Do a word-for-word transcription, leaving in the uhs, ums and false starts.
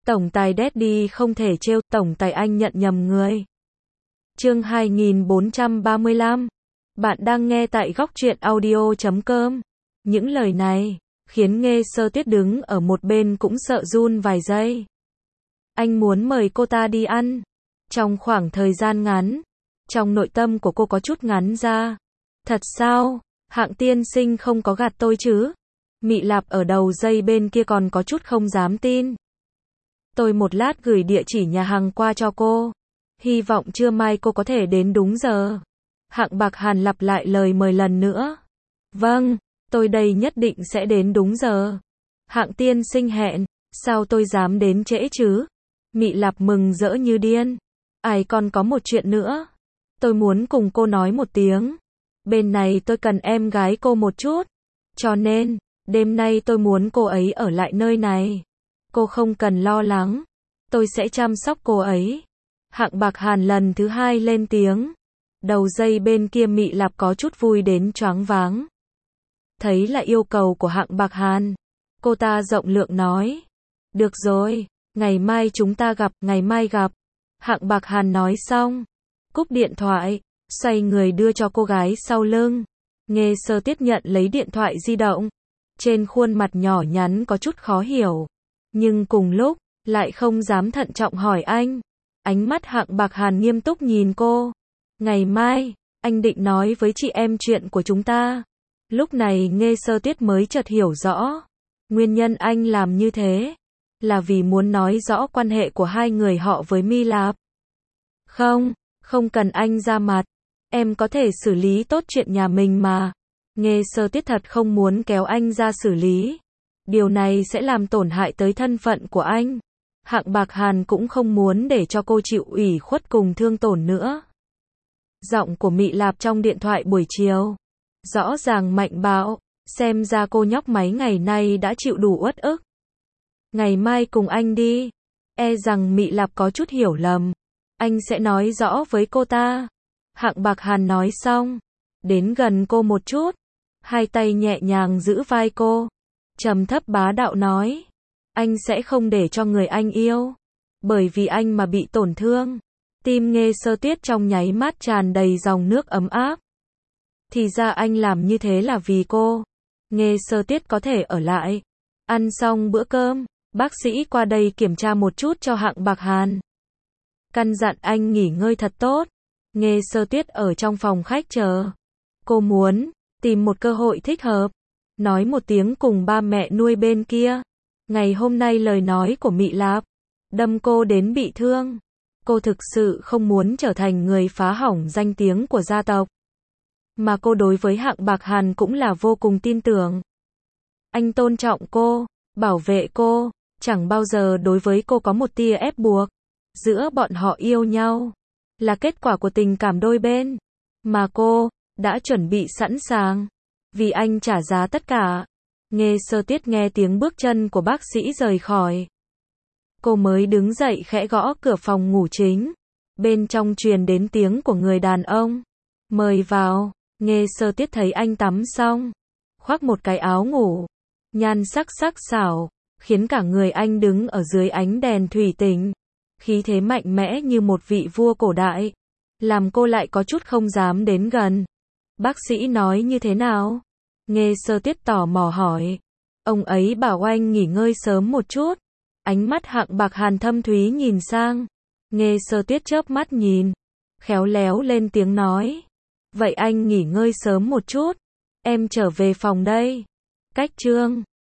Tổng tài Daddy không thể trêu, tổng tài anh nhận nhầm người. Chương hai nghìn bốn trăm ba mươi lăm. Bạn đang nghe tại góc truyện audio chấm com. Những lời này khiến Nghê Sơ Tuyết đứng ở một bên cũng sợ run vài giây. Anh muốn mời cô ta đi ăn. Trong khoảng thời gian ngắn, trong nội tâm của cô có chút ngắn ra. Thật sao? Hạng tiên sinh không có gạt tôi chứ? Mị Lạp ở đầu dây bên kia còn có chút không dám tin. Tôi một lát gửi địa chỉ nhà hàng qua cho cô. Hy vọng trưa mai cô có thể đến đúng giờ. Hạng Bạc Hàn lặp lại lời mời lần nữa. Vâng, tôi đây nhất định sẽ đến đúng giờ. Hạng tiên sinh hẹn, sao tôi dám đến trễ chứ? Mị Lạp mừng rỡ như điên. Ai còn có một chuyện nữa. Tôi muốn cùng cô nói một tiếng. Bên này tôi cần em gái cô một chút. Cho nên, đêm nay tôi muốn cô ấy ở lại nơi này. Cô không cần lo lắng. Tôi sẽ chăm sóc cô ấy. Hạng Bạc Hàn lần thứ hai lên tiếng. Đầu dây bên kia Mị Lạp có chút vui đến choáng váng. Thấy là yêu cầu của Hạng Bạc Hàn. Cô ta rộng lượng nói. Được rồi, ngày mai chúng ta gặp, ngày mai gặp. Hạng Bạc Hàn nói xong. Cúp điện thoại, xoay người đưa cho cô gái sau lưng. Nghê Sơ Tuyết nhận lấy điện thoại di động. Trên khuôn mặt nhỏ nhắn có chút khó hiểu. Nhưng cùng lúc, lại không dám thận trọng hỏi anh. Ánh mắt Hạng Bạc Hàn nghiêm túc nhìn cô. Ngày mai, anh định nói với chị em chuyện của chúng ta. Lúc này Nghê Sơ Tuyết mới chợt hiểu rõ. Nguyên nhân anh làm như thế là vì muốn nói rõ quan hệ của hai người họ với My Lạp. Không, không cần anh ra mặt. Em có thể xử lý tốt chuyện nhà mình mà. Nghê Sơ Tuyết thật không muốn kéo anh ra xử lý. Điều này sẽ làm tổn hại tới thân phận của anh. Hạng Bạc Hàn cũng không muốn để cho cô chịu ủy khuất cùng thương tổn nữa. Giọng của Mị Lạp trong điện thoại buổi chiều rõ ràng mạnh bạo, xem ra cô nhóc máy ngày nay đã chịu đủ uất ức. Ngày mai cùng anh đi. E rằng Mị Lạp có chút hiểu lầm. Anh sẽ nói rõ với cô ta. Hạng Bạc Hàn nói xong, đến gần cô một chút, hai tay nhẹ nhàng giữ vai cô, trầm thấp bá đạo nói. Anh sẽ không để cho người anh yêu. Bởi vì anh mà bị tổn thương. Tim Nghê Sơ Tuyết trong nháy mắt tràn đầy dòng nước ấm áp. Thì ra anh làm như thế là vì cô. Nghê Sơ Tuyết có thể ở lại. Ăn xong bữa cơm, bác sĩ qua đây kiểm tra một chút cho Hạng Bạc Hàn. Căn dặn anh nghỉ ngơi thật tốt. Nghê Sơ Tuyết ở trong phòng khách chờ. Cô muốn tìm một cơ hội thích hợp, nói một tiếng cùng ba mẹ nuôi bên kia. Ngày hôm nay lời nói của Mị Lạp đâm cô đến bị thương. Cô thực sự không muốn trở thành người phá hỏng danh tiếng của gia tộc. Mà cô đối với Hạng Bạc Hàn cũng là vô cùng tin tưởng. Anh tôn trọng cô, bảo vệ cô, chẳng bao giờ đối với cô có một tia ép buộc. Giữa bọn họ yêu nhau là kết quả của tình cảm đôi bên. Mà cô đã chuẩn bị sẵn sàng vì anh trả giá tất cả. Nghê Sơ Tuyết nghe tiếng bước chân của bác sĩ rời khỏi. Cô mới đứng dậy khẽ gõ cửa phòng ngủ chính. Bên trong truyền đến tiếng của người đàn ông. Mời vào. Nghê Sơ Tuyết thấy anh tắm xong, khoác một cái áo ngủ, nhan sắc sắc sảo, khiến cả người anh đứng ở dưới ánh đèn thủy tinh. Khí thế mạnh mẽ như một vị vua cổ đại. Làm cô lại có chút không dám đến gần. Bác sĩ nói như thế nào? Nghê Sơ Tuyết tò mò hỏi. Ông ấy bảo anh nghỉ ngơi sớm một chút. Ánh mắt Hạng Bạc Hàn thâm thúy nhìn sang. Nghê Sơ Tuyết chớp mắt nhìn, khéo léo lên tiếng nói. Vậy anh nghỉ ngơi sớm một chút. Em trở về phòng đây. Cách chương